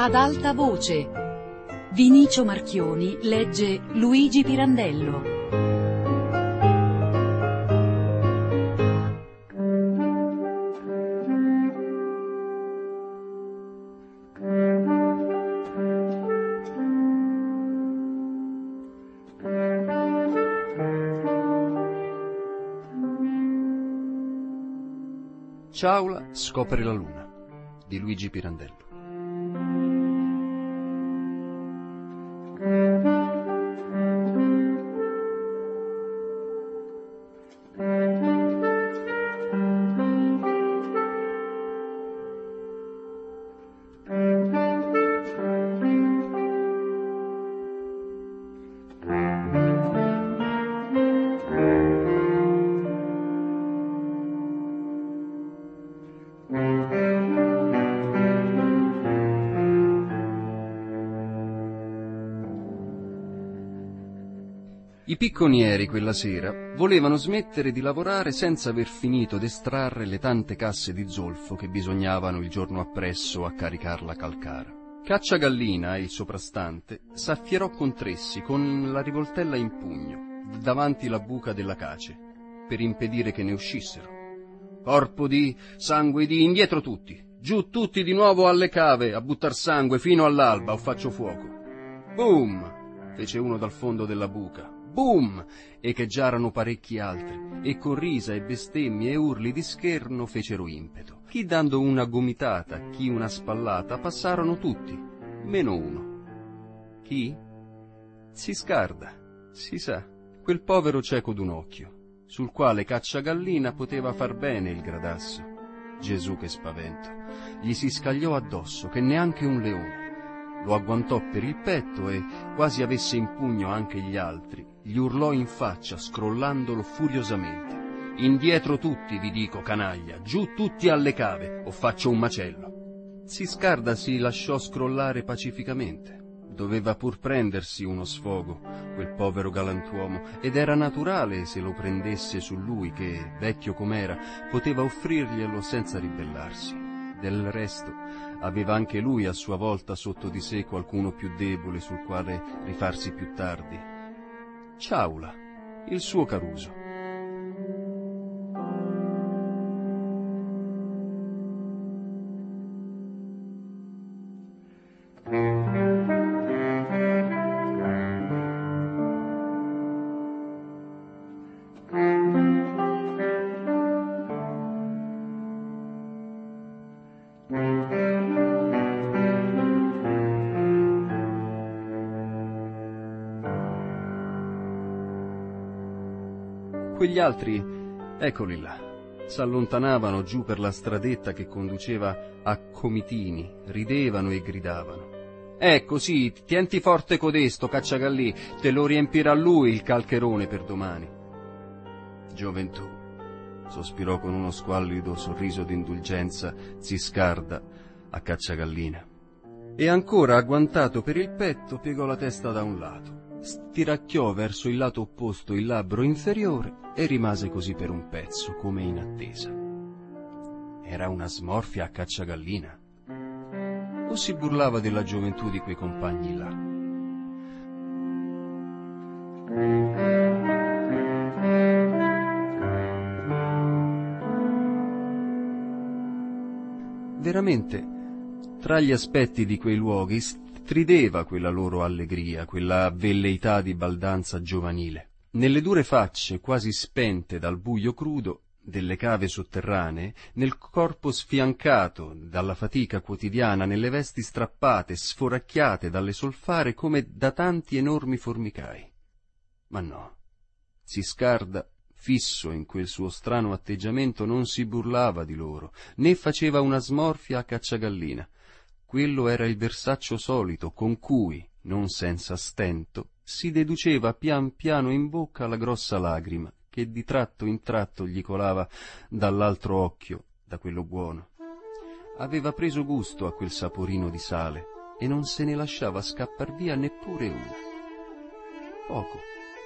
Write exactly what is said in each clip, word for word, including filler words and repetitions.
ad alta voce. Vinicio Marchioni legge Luigi Pirandello. Ciaula scopre la luna di Luigi Pirandello. I picconieri quella sera volevano smettere di lavorare senza aver finito d'estrarre le tante casse di zolfo che bisognavano il giorno appresso a caricar la calcara. Cacciagallina e il soprastante s'affierò con Tressi con la rivoltella in pugno davanti la buca della cace per impedire che ne uscissero. Corpo di, sangue di, indietro tutti, giù tutti di nuovo alle cave a buttar sangue fino all'alba o faccio fuoco. Boom! Fece uno dal fondo della buca. Boom! Echeggiarono parecchi altri, e con risa e bestemmie e urli di scherno fecero impeto. Chi dando una gomitata, chi una spallata, passarono tutti, meno uno. Chi? Ziscarda, si sa, quel povero cieco d'un occhio, sul quale Cacciagallina poteva far bene il gradasso. Gesù che spavento! Gli si scagliò addosso, che neanche un leone. Lo agguantò per il petto e, quasi avesse in pugno anche gli altri, gli urlò in faccia, scrollandolo furiosamente. Indietro tutti, vi dico, canaglia, giù tutti alle cave, o faccio un macello. Ziscarda si lasciò scrollare pacificamente. Doveva pur prendersi uno sfogo, quel povero galantuomo, ed era naturale se lo prendesse su lui che, vecchio com'era, poteva offrirglielo senza ribellarsi. Del resto, aveva anche lui a sua volta sotto di sé qualcuno più debole sul quale rifarsi più tardi. Ciaula, il suo Caruso. Quegli altri, eccoli là, s'allontanavano giù per la stradetta che conduceva a Comitini, ridevano e gridavano. Ecco, sì, tienti forte codesto, Cacciagallì, te lo riempirà lui il calcherone per domani. Gioventù, sospirò con uno squallido sorriso d'indulgenza Ziscarda a Cacciagallina. E ancora agguantato per il petto piegò la testa da un lato. Stiracchiò verso il lato opposto il labbro inferiore e rimase così per un pezzo, come in attesa. Era una smorfia a Cacciagallina? O si burlava della gioventù di quei compagni là? Veramente, tra gli aspetti di quei luoghi strideva quella loro allegria, quella velleità di baldanza giovanile. Nelle dure facce, quasi spente dal buio crudo delle cave sotterranee, nel corpo sfiancato dalla fatica quotidiana, nelle vesti strappate, sforacchiate dalle solfare come da tanti enormi formicai. Ma no, Ziscarda, fisso in quel suo strano atteggiamento, non si burlava di loro, né faceva una smorfia a Cacciagallina. Quello era il versaccio solito con cui, non senza stento, si deduceva pian piano in bocca la grossa lagrima che di tratto in tratto gli colava dall'altro occhio, da quello buono. Aveva preso gusto a quel saporino di sale e non se ne lasciava scappar via neppure uno. Poco,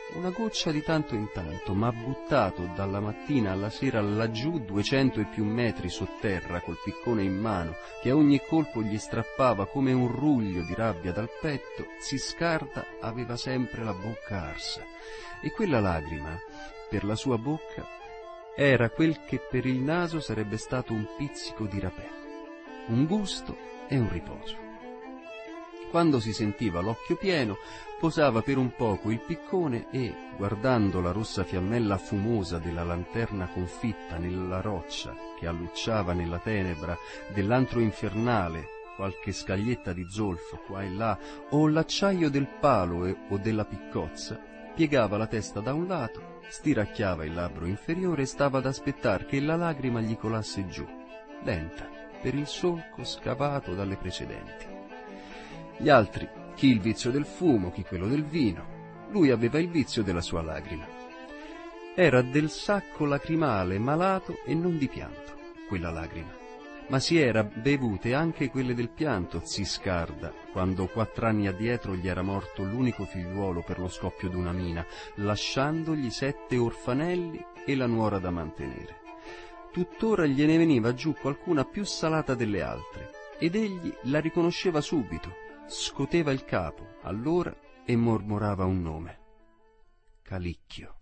una goccia di tanto in tanto, ma buttato dalla mattina alla sera laggiù duecento e più metri sotterra col piccone in mano, che a ogni colpo gli strappava come un ruglio di rabbia dal petto, Ziscarda aveva sempre la bocca arsa, e quella lagrima, per la sua bocca, era quel che per il naso sarebbe stato un pizzico di rapè, un gusto e un riposo. Quando si sentiva l'occhio pieno, posava per un poco il piccone e, guardando la rossa fiammella fumosa della lanterna confitta nella roccia che allucciava nella tenebra dell'antro infernale, qualche scaglietta di zolfo qua e là, o l'acciaio del palo e, o della piccozza, piegava la testa da un lato, stiracchiava il labbro inferiore e stava ad aspettar che la lagrima gli colasse giù, lenta, per il solco scavato dalle precedenti. Gli altri, chi il vizio del fumo, chi quello del vino, lui aveva il vizio della sua lagrima. Era del sacco lacrimale malato e non di pianto, quella lagrima, ma si era bevute anche quelle del pianto Ziscarda, quando quattr'anni addietro gli era morto l'unico figliuolo per lo scoppio d'una mina, lasciandogli sette orfanelli e la nuora da mantenere. Tuttora gliene veniva giù qualcuna più salata delle altre, ed egli la riconosceva subito, scoteva il capo allora e mormorava un nome: Calicchio.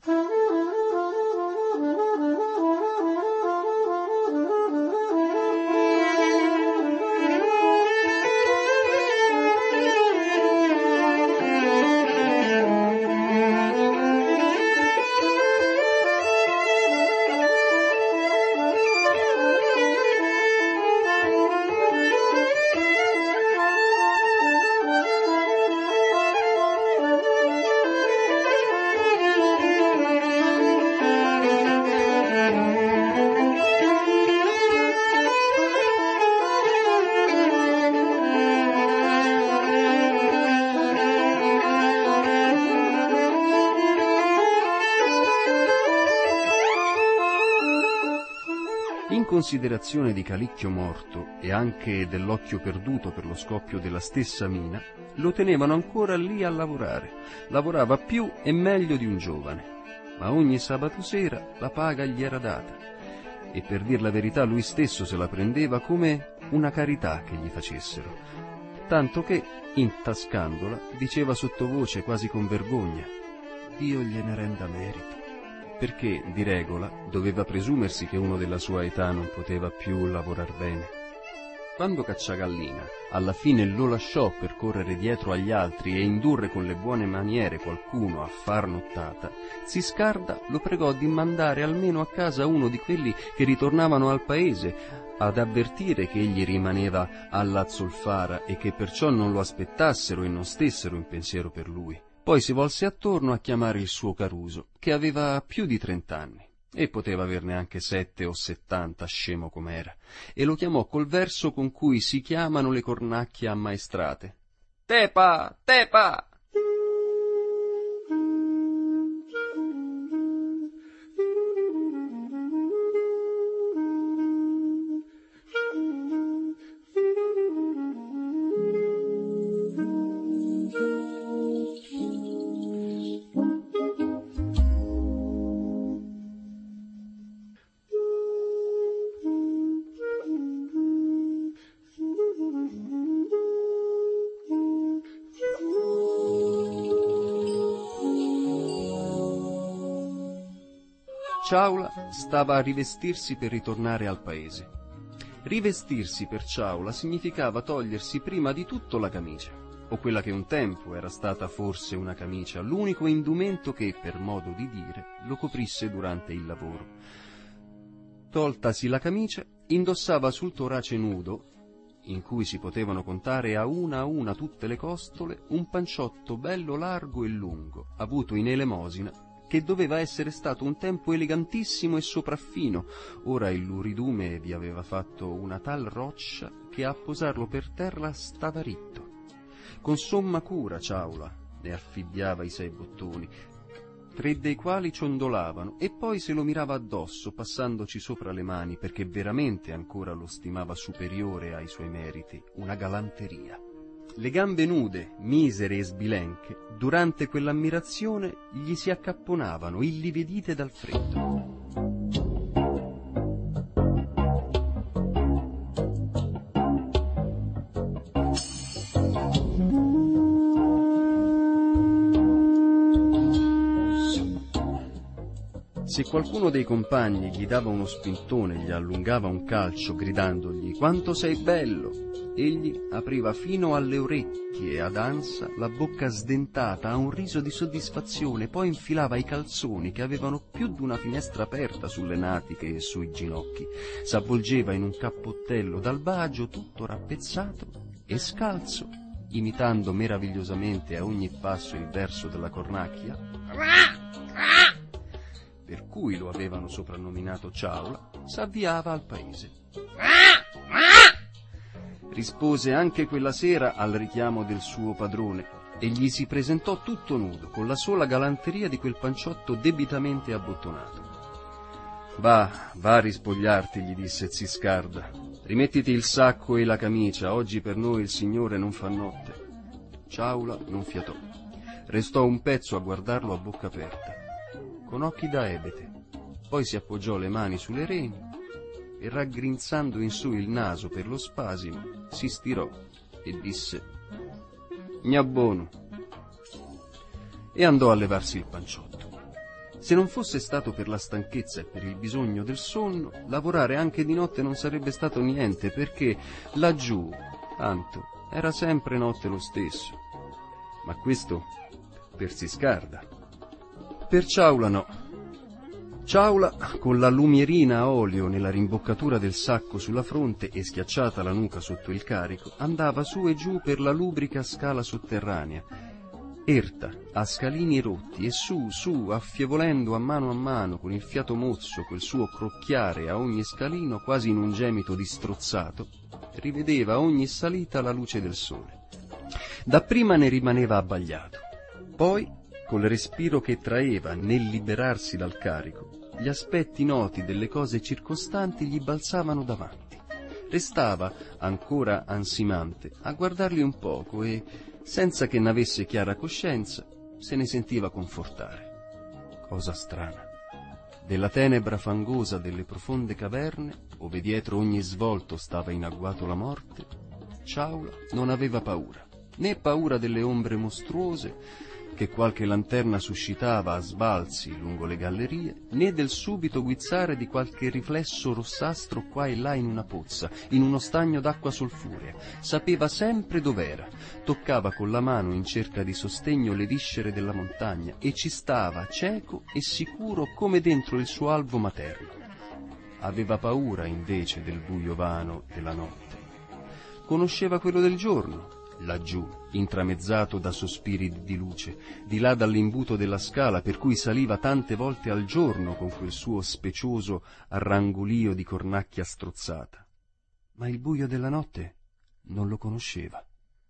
In considerazione di Calicchio morto e anche dell'occhio perduto per lo scoppio della stessa mina, lo tenevano ancora lì a lavorare. Lavorava più e meglio di un giovane, ma ogni sabato sera la paga gli era data, e per dir la verità lui stesso se la prendeva come una carità che gli facessero, tanto che, intascandola, diceva sottovoce quasi con vergogna: Dio gliene renda merito, perché, di regola, doveva presumersi che uno della sua età non poteva più lavorar bene. Quando Cacciagallina alla fine lo lasciò per correre dietro agli altri e indurre con le buone maniere qualcuno a far nottata, Ziscarda lo pregò di mandare almeno a casa uno di quelli che ritornavano al paese, ad avvertire che egli rimaneva alla zolfara e che perciò non lo aspettassero e non stessero in pensiero per lui. Poi si volse attorno a chiamare il suo Caruso, che aveva più di trent'anni, e poteva averne anche sette o settanta, scemo com'era, e lo chiamò col verso con cui si chiamano le cornacchie ammaestrate: Tepa, tepa! Ciaula stava a rivestirsi per ritornare al paese. Rivestirsi per Ciaula significava togliersi prima di tutto la camicia, o quella che un tempo era stata forse una camicia, l'unico indumento che, per modo di dire, lo coprisse durante il lavoro. Toltasi la camicia, indossava sul torace nudo, in cui si potevano contare a una a una tutte le costole, un panciotto bello largo e lungo, avuto in elemosina, che doveva essere stato un tempo elegantissimo e sopraffino. Ora il luridume vi aveva fatto una tal roccia che a posarlo per terra stava ritto. Con somma cura Ciaula ne affibbiava i sei bottoni, tre dei quali ciondolavano, e poi se lo mirava addosso, passandoci sopra le mani, perché veramente ancora lo stimava superiore ai suoi meriti, una galanteria. Le gambe nude, misere e sbilenche, durante quell'ammirazione gli si accapponavano, illividite dal freddo. Se qualcuno dei compagni gli dava uno spintone, gli allungava un calcio gridandogli «Quanto sei bello!», egli apriva fino alle orecchie e ad ansa la bocca sdentata a un riso di soddisfazione, poi infilava i calzoni che avevano più d'una finestra aperta sulle natiche e sui ginocchi, s'avvolgeva in un cappottello d'albagio tutto rappezzato e scalzo, imitando meravigliosamente a ogni passo il verso della cornacchia, per cui lo avevano soprannominato Ciaula, s'avviava al paese. Rispose anche quella sera al richiamo del suo padrone e gli si presentò tutto nudo, con la sola galanteria di quel panciotto debitamente abbottonato. «Va, va a rispogliarti», gli disse Ziscarda. «Rimettiti il sacco e la camicia, oggi per noi il Signore non fa notte». Ciaula non fiatò. Restò un pezzo a guardarlo a bocca aperta, con occhi da ebete, poi si appoggiò le mani sulle reni e, raggrinzando in su il naso per lo spasimo, si stirò e disse «Gnabbono», e andò a levarsi il panciotto. Se non fosse stato per la stanchezza e per il bisogno del sonno, lavorare anche di notte non sarebbe stato niente, perché laggiù, tanto, era sempre notte lo stesso. Ma questo per Ziscarda. Per Ciaula no. Ciaula, con la lumierina a olio nella rimboccatura del sacco sulla fronte e schiacciata la nuca sotto il carico, andava su e giù per la lubrica scala sotterranea, erta, a scalini rotti, e su, su, affievolendo a mano a mano, con il fiato mozzo, quel suo crocchiare a ogni scalino, quasi in un gemito distrozzato, rivedeva a ogni salita la luce del sole. Dapprima ne rimaneva abbagliato, poi, col respiro che traeva nel liberarsi dal carico, gli aspetti noti delle cose circostanti gli balzavano davanti. Restava, ancora ansimante, a guardarli un poco e, senza che n'avesse chiara coscienza, se ne sentiva confortare. Cosa strana. Della tenebra fangosa delle profonde caverne, ove dietro ogni svolto stava in agguato la morte, Ciaula non aveva paura, né paura delle ombre mostruose che qualche lanterna suscitava a sbalzi lungo le gallerie, né del subito guizzare di qualche riflesso rossastro qua e là in una pozza, in uno stagno d'acqua solfurea. Sapeva sempre dov'era, toccava con la mano in cerca di sostegno le viscere della montagna e ci stava cieco e sicuro come dentro il suo alvo materno. Aveva paura invece del buio vano della notte. Conosceva quello del giorno, laggiù, intramezzato da sospiri di luce, di là dall'imbuto della scala per cui saliva tante volte al giorno con quel suo specioso arrangolio di cornacchia strozzata. Ma il buio della notte non lo conosceva.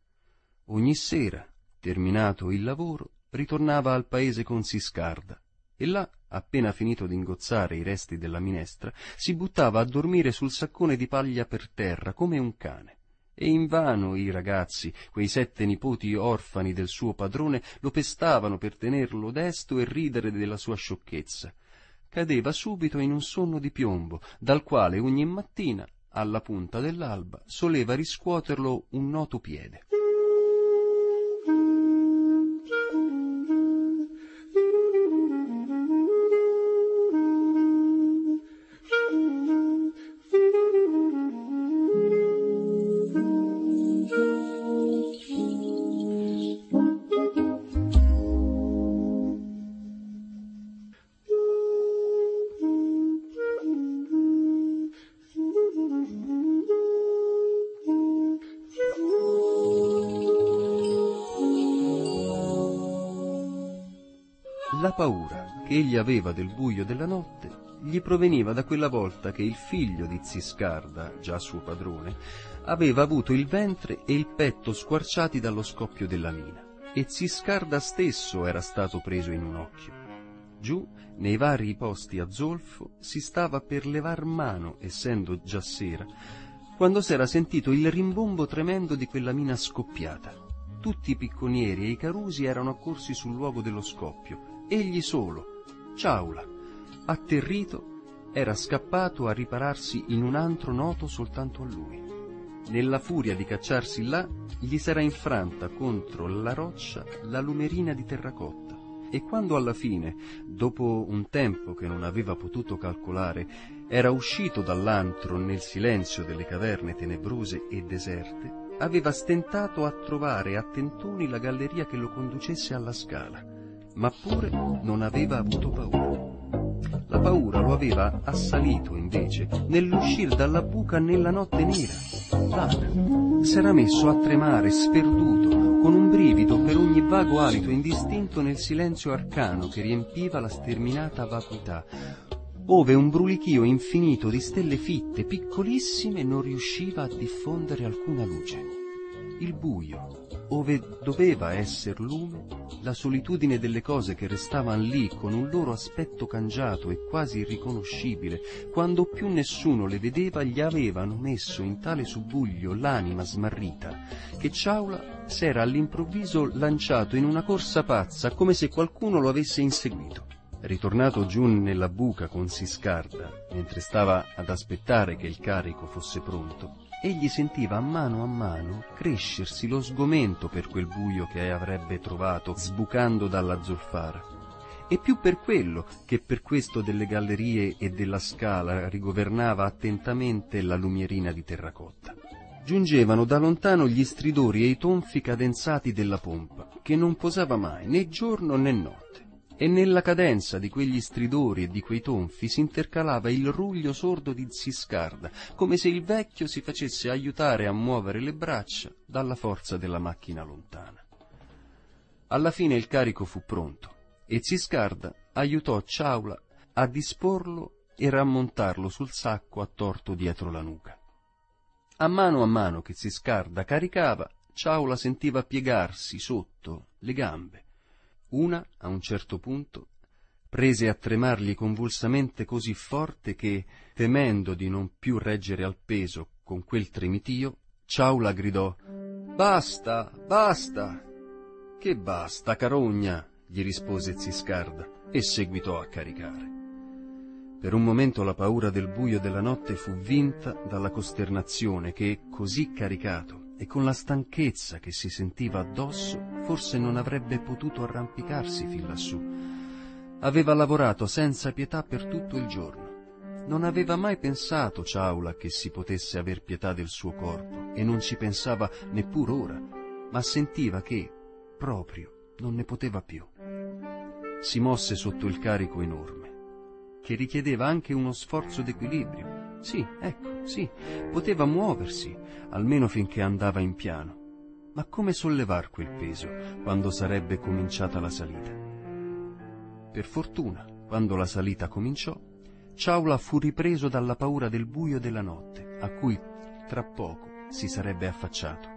Ogni sera, terminato il lavoro, ritornava al paese con Ziscarda e là, appena finito d'ingozzare i resti della minestra, si buttava a dormire sul saccone di paglia per terra come un cane. E invano i ragazzi, quei sette nipoti orfani del suo padrone, lo pestavano per tenerlo desto e ridere della sua sciocchezza. Cadeva subito in un sonno di piombo, dal quale ogni mattina, alla punta dell'alba, soleva riscuoterlo un noto piede. La paura che egli aveva del buio della notte gli proveniva da quella volta che il figlio di Ziscarda, già suo padrone, aveva avuto il ventre e il petto squarciati dallo scoppio della mina, e Ziscarda stesso era stato preso in un occhio. Giù, nei vari posti a zolfo, si stava per levar mano, essendo già sera, quando s'era sentito il rimbombo tremendo di quella mina scoppiata. Tutti i picconieri e i carusi erano accorsi sul luogo dello scoppio. Egli solo, Ciaula, atterrito, era scappato a ripararsi in un antro noto soltanto a lui. Nella furia di cacciarsi là, gli s'era infranta contro la roccia la lumerina di terracotta, e quando alla fine, dopo un tempo che non aveva potuto calcolare, era uscito dall'antro nel silenzio delle caverne tenebrose e deserte, aveva stentato a trovare a tentoni la galleria che lo conducesse alla scala, ma pure non aveva avuto paura. La paura lo aveva assalito invece nell'uscir dalla buca nella notte nera. Là s'era messo a tremare sperduto, con un brivido per ogni vago alito indistinto nel silenzio arcano che riempiva la sterminata vacuità, ove un brulichio infinito di stelle fitte, piccolissime, non riusciva a diffondere alcuna luce. Il buio, ove doveva esser lume, la solitudine delle cose che restavan lì con un loro aspetto cangiato e quasi irriconoscibile, quando più nessuno le vedeva, gli avevano messo in tale subbuglio l'anima smarrita, che Ciaula s'era all'improvviso lanciato in una corsa pazza, come se qualcuno lo avesse inseguito. Ritornato giù nella buca con Siscarda, mentre stava ad aspettare che il carico fosse pronto, egli sentiva a mano a mano crescersi lo sgomento per quel buio che avrebbe trovato sbucando dalla zolfara, e più per quello che per questo delle gallerie e della scala rigovernava attentamente la lumierina di terracotta. Giungevano da lontano gli stridori e i tonfi cadenzati della pompa, che non posava mai né giorno né notte. E nella cadenza di quegli stridori e di quei tonfi si intercalava il ruglio sordo di Siscarda, come se il vecchio si facesse aiutare a muovere le braccia dalla forza della macchina lontana. Alla fine il carico fu pronto, e Siscarda aiutò Ciaula a disporlo e rammontarlo sul sacco attorto dietro la nuca. A mano a mano che Siscarda caricava, Ciaula sentiva piegarsi sotto le gambe. Una, a un certo punto, prese a tremargli convulsamente così forte che, temendo di non più reggere al peso con quel tremitio, Ciaula gridò: «Basta, basta!» «Che basta, carogna?» gli rispose Siscarda, e seguitò a caricare. Per un momento la paura del buio della notte fu vinta dalla costernazione che, così caricato, e con la stanchezza che si sentiva addosso, forse non avrebbe potuto arrampicarsi fin lassù. Aveva lavorato senza pietà per tutto il giorno. Non aveva mai pensato Ciaula che si potesse aver pietà del suo corpo, e non ci pensava neppur ora, ma sentiva che, proprio, non ne poteva più. Si mosse sotto il carico enorme, che richiedeva anche uno sforzo d'equilibrio. Sì, ecco, sì, poteva muoversi, almeno finché andava in piano. Ma come sollevar quel peso quando sarebbe cominciata la salita? Per fortuna, quando la salita cominciò, Ciaula fu ripreso dalla paura del buio della notte, a cui tra poco si sarebbe affacciato.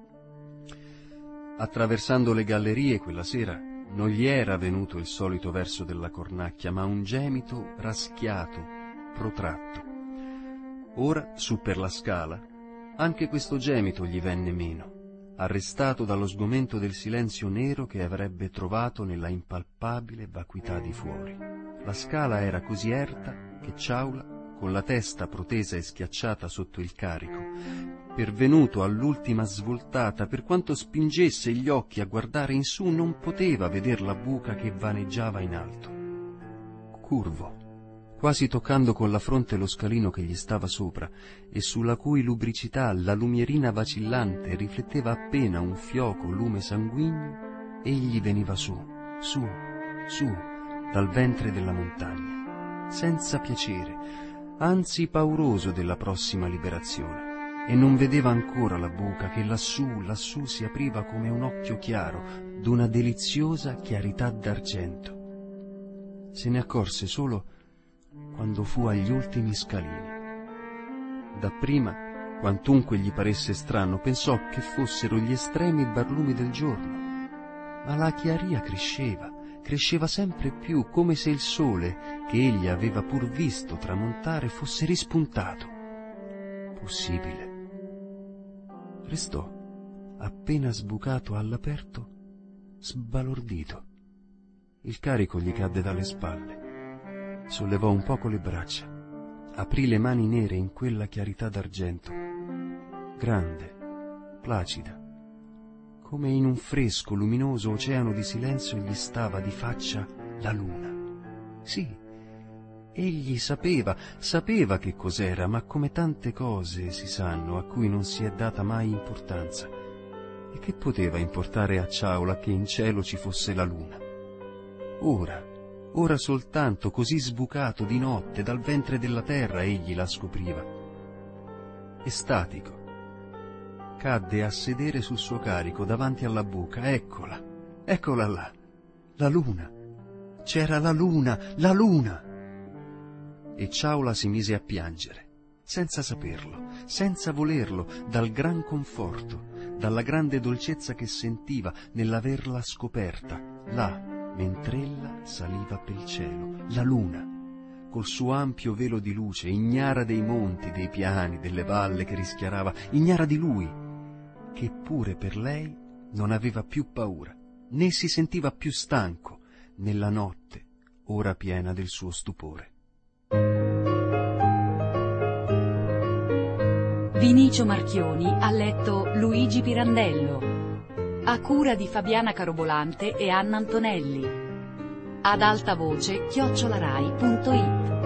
Attraversando le gallerie quella sera, non gli era venuto il solito verso della cornacchia, ma un gemito raschiato, protratto. Ora, su per la scala, anche questo gemito gli venne meno, arrestato dallo sgomento del silenzio nero che avrebbe trovato nella impalpabile vacuità di fuori. La scala era così erta che Ciaula, con la testa protesa e schiacciata sotto il carico, pervenuto all'ultima svoltata, per quanto spingesse gli occhi a guardare in su, non poteva veder la buca che vaneggiava in alto. Curvo, quasi toccando con la fronte lo scalino che gli stava sopra, e sulla cui lubricità la lumierina vacillante rifletteva appena un fioco lume sanguigno, egli veniva su, su, su, dal ventre della montagna, senza piacere, anzi pauroso della prossima liberazione, e non vedeva ancora la buca che lassù, lassù si apriva come un occhio chiaro d'una deliziosa chiarità d'argento. Se ne accorse solo quando fu agli ultimi scalini. Dapprima, quantunque gli paresse strano, pensò che fossero gli estremi barlumi del giorno, ma la chiaria cresceva, cresceva sempre più, come se il sole, che egli aveva pur visto tramontare, fosse rispuntato. Possibile, Restò, appena sbucato all'aperto, sbalordito. Il carico gli cadde dalle spalle. Sollevò un poco le braccia, aprì le mani nere in quella chiarità d'argento, grande, placida, come in un fresco, luminoso oceano di silenzio gli stava di faccia la luna. Sì, egli sapeva, sapeva che cos'era, ma come tante cose si sanno a cui non si è data mai importanza. E che poteva importare a Ciaula che in cielo ci fosse la luna? Ora, ora soltanto, così sbucato di notte dal ventre della terra, egli la scopriva. Estatico, cadde a sedere sul suo carico davanti alla buca. Eccola, eccola là, la luna. C'era la luna, la luna! E Ciaula si mise a piangere, senza saperlo, senza volerlo, dal gran conforto, dalla grande dolcezza che sentiva nell'averla scoperta, là, mentr'ella saliva pel cielo, la luna, col suo ampio velo di luce, ignara dei monti, dei piani, delle valle che rischiarava, ignara di lui, che pure per lei non aveva più paura, né si sentiva più stanco nella notte, ora piena del suo stupore. Vinicio Marchioni ha letto Luigi Pirandello, a cura di Fabiana Carobolante e Anna Antonelli. Ad alta voce chiocciolarai punto it.